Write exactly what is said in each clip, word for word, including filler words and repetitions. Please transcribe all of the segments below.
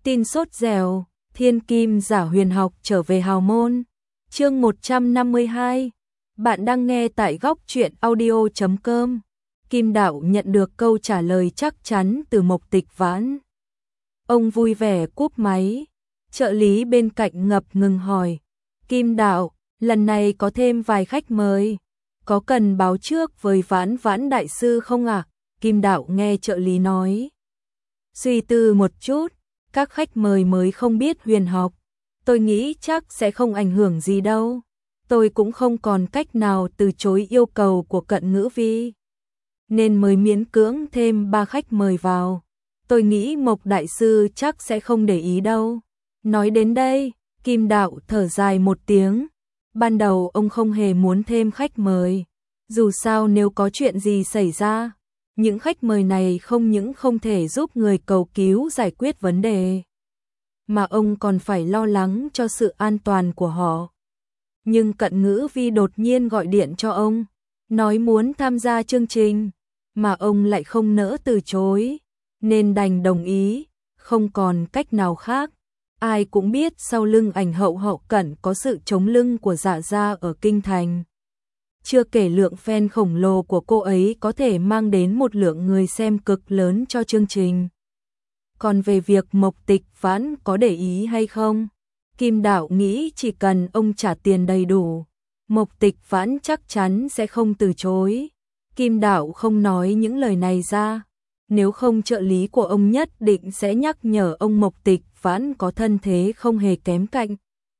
Tin sốt dẻo, thiên kim giả huyền học trở về hào môn. Chương một trăm năm mươi hai. Bạn đang nghe tại góc truyện audio chấm com. Kim Đạo nhận được câu trả lời chắc chắn từ Mộc Tịch Vãn. Ông vui vẻ cúp máy. Trợ lý bên cạnh ngập ngừng hỏi: Kim Đạo, lần này có thêm vài khách mời, có cần báo trước với Vãn Vãn đại sư không ạ? À? Kim Đạo nghe trợ lý nói, suy tư một chút. Các khách mời mới không biết huyền học, tôi nghĩ chắc sẽ không ảnh hưởng gì đâu. Tôi cũng không còn cách nào từ chối yêu cầu của Cận Ngữ Vi, nên mới miễn cưỡng thêm ba khách mời vào. Tôi nghĩ Mộc đại sư chắc sẽ không để ý đâu. Nói đến đây, Kim Đạo thở dài một tiếng. Ban đầu ông không hề muốn thêm khách mời. Dù sao nếu có chuyện gì xảy ra, những khách mời này không những không thể giúp người cầu cứu giải quyết vấn đề, mà ông còn phải lo lắng cho sự an toàn của họ. Nhưng Cận Ngữ Vi đột nhiên gọi điện cho ông, nói muốn tham gia chương trình, mà ông lại không nỡ từ chối, nên đành đồng ý, không còn cách nào khác. Ai cũng biết sau lưng ảnh hậu Hậu Cẩn có sự chống lưng của Dạ gia ở Kinh Thành. Chưa kể lượng fan khổng lồ của cô ấy có thể mang đến một lượng người xem cực lớn cho chương trình. Còn về việc Mộc Tịch Vãn có để ý hay không, Kim Đạo nghĩ chỉ cần ông trả tiền đầy đủ, Mộc Tịch Vãn chắc chắn sẽ không từ chối. Kim Đạo không nói những lời này ra, nếu không trợ lý của ông nhất định sẽ nhắc nhở ông Mộc Tịch Vãn có thân thế không hề kém cạnh.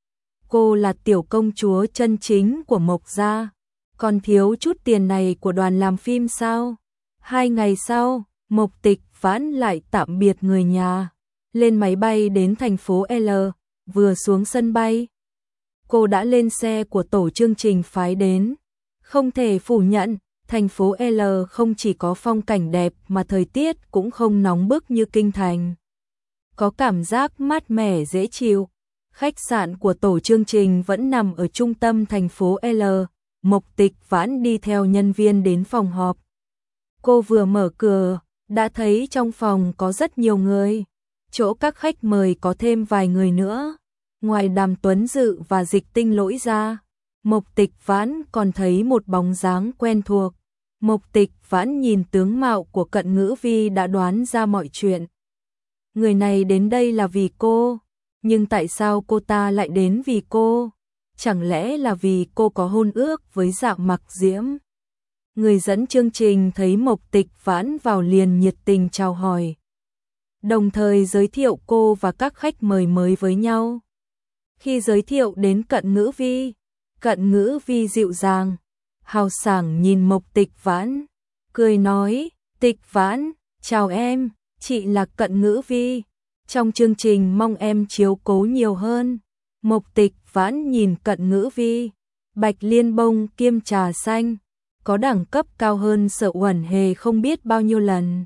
Cô là tiểu công chúa chân chính của Mộc gia, còn thiếu chút tiền này của đoàn làm phim sao? Hai ngày sau, Mộc Tịch Vãn lại tạm biệt người nhà, lên máy bay đến thành phố L. Vừa xuống sân bay, cô đã lên xe của tổ chương trình phái đến. Không thể phủ nhận, thành phố L không chỉ có phong cảnh đẹp mà thời tiết cũng không nóng bức như Kinh Thành. Có cảm giác mát mẻ dễ chịu. Khách sạn của tổ chương trình vẫn nằm ở trung tâm thành phố L. Mộc Tịch Vãn đi theo nhân viên đến phòng họp. Cô vừa mở cửa, đã thấy trong phòng có rất nhiều người. Chỗ các khách mời có thêm vài người nữa. Ngoài Đàm Tuấn Dự và Dịch Tinh Lỗi ra, Mộc Tịch Vãn còn thấy một bóng dáng quen thuộc. Mộc Tịch Vãn nhìn tướng mạo của Cận Ngữ Vi đã đoán ra mọi chuyện. Người này đến đây là vì cô, nhưng tại sao cô ta lại đến vì cô? Chẳng lẽ là vì cô có hôn ước với Dạ Mặc Diễm? Người dẫn chương trình thấy Mộc Tịch Vãn vào liền nhiệt tình chào hỏi, đồng thời giới thiệu cô và các khách mời mới với nhau. Khi giới thiệu đến Cận Ngữ Vi, Cận Ngữ Vi dịu dàng, hào sảng nhìn Mộc Tịch Vãn, cười nói: Tịch Vãn, chào em, chị là Cận Ngữ Vi. Trong chương trình mong em chiếu cố nhiều hơn. Mộc Tịch Vãn nhìn Cận Ngữ Vi, Bạch Liên bông kiêm trà xanh, có đẳng cấp cao hơn Sở Uẩn Hề không biết bao nhiêu lần.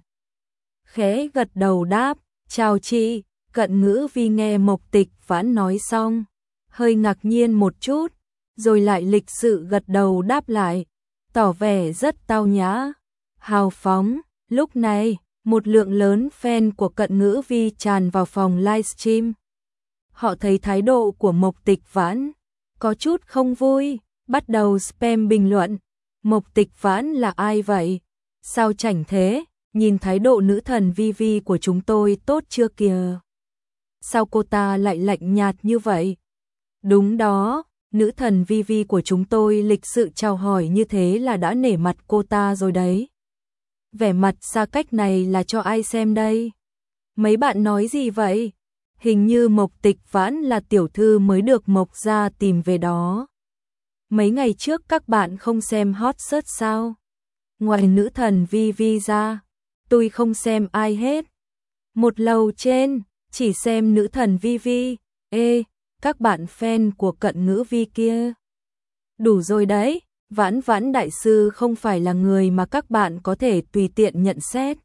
Khẽ gật đầu đáp: chào chị. Cận Ngữ Vi nghe Mộc Tịch Vãn nói xong, hơi ngạc nhiên một chút, rồi lại lịch sự gật đầu đáp lại, tỏ vẻ rất tao nhã, hào phóng. Lúc này, một lượng lớn fan của Cận Ngữ Vi tràn vào phòng livestream. Họ thấy thái độ của Mộc Tịch Vãn có chút không vui, bắt đầu spam bình luận: Mộc Tịch Vãn là ai vậy? Sao chảnh thế? Nhìn thái độ nữ thần Vi Vi của chúng tôi tốt chưa kìa? Sao cô ta lại lạnh nhạt như vậy? Đúng đó, nữ thần Vi Vi của chúng tôi lịch sự chào hỏi như thế là đã nể mặt cô ta rồi đấy. Vẻ mặt xa cách này là cho ai xem đây? Mấy bạn nói gì vậy? Hình như Mộc Tịch Vãn là tiểu thư mới được Mộc gia tìm về đó. Mấy ngày trước các bạn không xem hot search sao? Ngoài nữ thần Vi Vi ra, tôi không xem ai hết. Một lầu trên, chỉ xem nữ thần Vi Vi. Ê, các bạn fan của Cận Ngữ Vi kia. Đủ rồi đấy, Vãn Vãn đại sư không phải là người mà các bạn có thể tùy tiện nhận xét.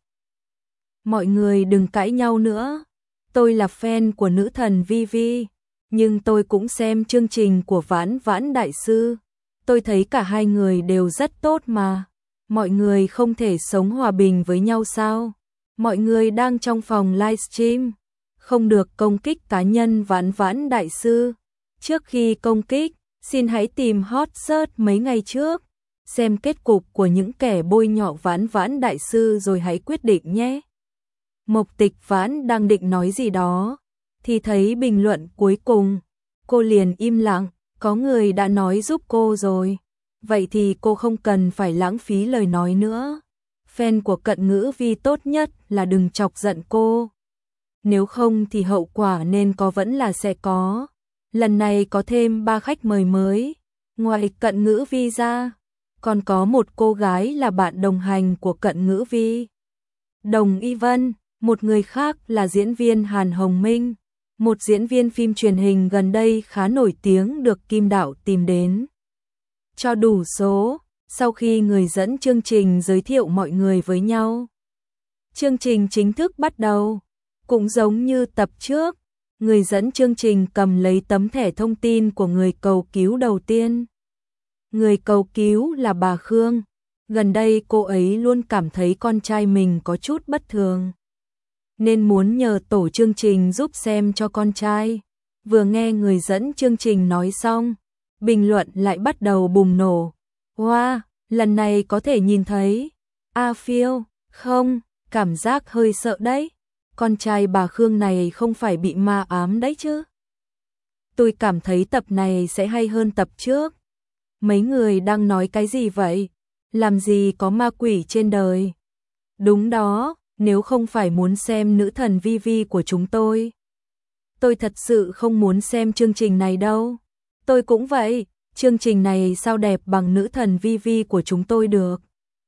Mọi người đừng cãi nhau nữa. Tôi là fan của nữ thần Vi Vi, nhưng tôi cũng xem chương trình của Vãn Vãn đại sư. Tôi thấy cả hai người đều rất tốt mà. Mọi người không thể sống hòa bình với nhau sao? Mọi người đang trong phòng livestream. không được công kích cá nhân Vãn Vãn đại sư. Trước khi công kích, xin hãy tìm hot search mấy ngày trước, xem kết cục của những kẻ bôi nhọ Vãn Vãn đại sư rồi hãy quyết định nhé. Mộc Tịch Vãn đang định nói gì đó, thì thấy bình luận cuối cùng, cô liền im lặng, có người đã nói giúp cô rồi, vậy thì cô không cần phải lãng phí lời nói nữa. Fan của Cận Ngữ Vi tốt nhất là đừng chọc giận cô. Nếu không thì hậu quả nên có vẫn là sẽ có. Lần này có thêm ba khách mời mới, ngoài Cận Ngữ Vi ra, còn có một cô gái là bạn đồng hành của Cận Ngữ Vi, Đồng Y Vân, một người khác là diễn viên Hàn Hồng Minh, một diễn viên phim truyền hình gần đây khá nổi tiếng được Kim Đạo tìm đến. Cho đủ số, sau khi người dẫn chương trình giới thiệu mọi người với nhau, chương trình chính thức bắt đầu. Cũng giống như tập trước, người dẫn chương trình cầm lấy tấm thẻ thông tin của người cầu cứu đầu tiên. Người cầu cứu là bà Khương. Gần đây cô ấy luôn cảm thấy con trai mình có chút bất thường, nên muốn nhờ tổ chương trình giúp xem cho con trai. Vừa nghe người dẫn chương trình nói xong, bình luận lại bắt đầu bùng nổ. Wow, lần này có thể nhìn thấy A Phiêu, không, cảm giác hơi sợ đấy. Con trai bà Khương này không phải bị ma ám đấy chứ. Tôi cảm thấy tập này sẽ hay hơn tập trước. Mấy người đang nói cái gì vậy? Làm gì có ma quỷ trên đời? Đúng đó, nếu không phải muốn xem nữ thần Vi Vi của chúng tôi, tôi thật sự không muốn xem chương trình này đâu. Tôi cũng vậy, chương trình này sao đẹp bằng nữ thần Vi Vi của chúng tôi được.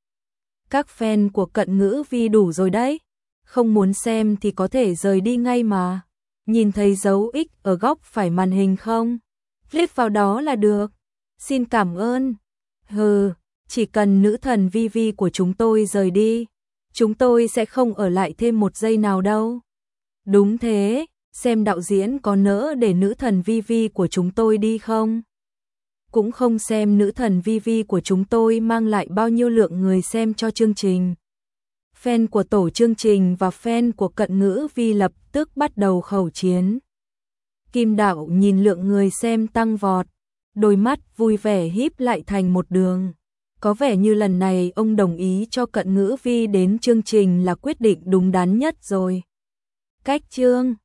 Các fan của Cận Ngữ Vi đủ rồi đấy. Không muốn xem thì có thể rời đi ngay mà. Nhìn thấy dấu X ở góc phải màn hình không? Click vào đó là được. Xin cảm ơn. Hừ, chỉ cần nữ thần Vi Vi của chúng tôi rời đi, chúng tôi sẽ không ở lại thêm một giây nào đâu. Đúng thế, xem đạo diễn có nỡ để nữ thần Vi Vi của chúng tôi đi không? Cũng không xem nữ thần Vi Vi của chúng tôi mang lại bao nhiêu lượng người xem cho chương trình. Fan của tổ chương trình và fan của Cận Ngữ Vi lập tức bắt đầu khẩu chiến. Kim Đạo nhìn lượng người xem tăng vọt, đôi mắt vui vẻ híp lại thành một đường. Có vẻ như lần này ông đồng ý cho Cận Ngữ Vi đến chương trình là quyết định đúng đắn nhất rồi. Cách chương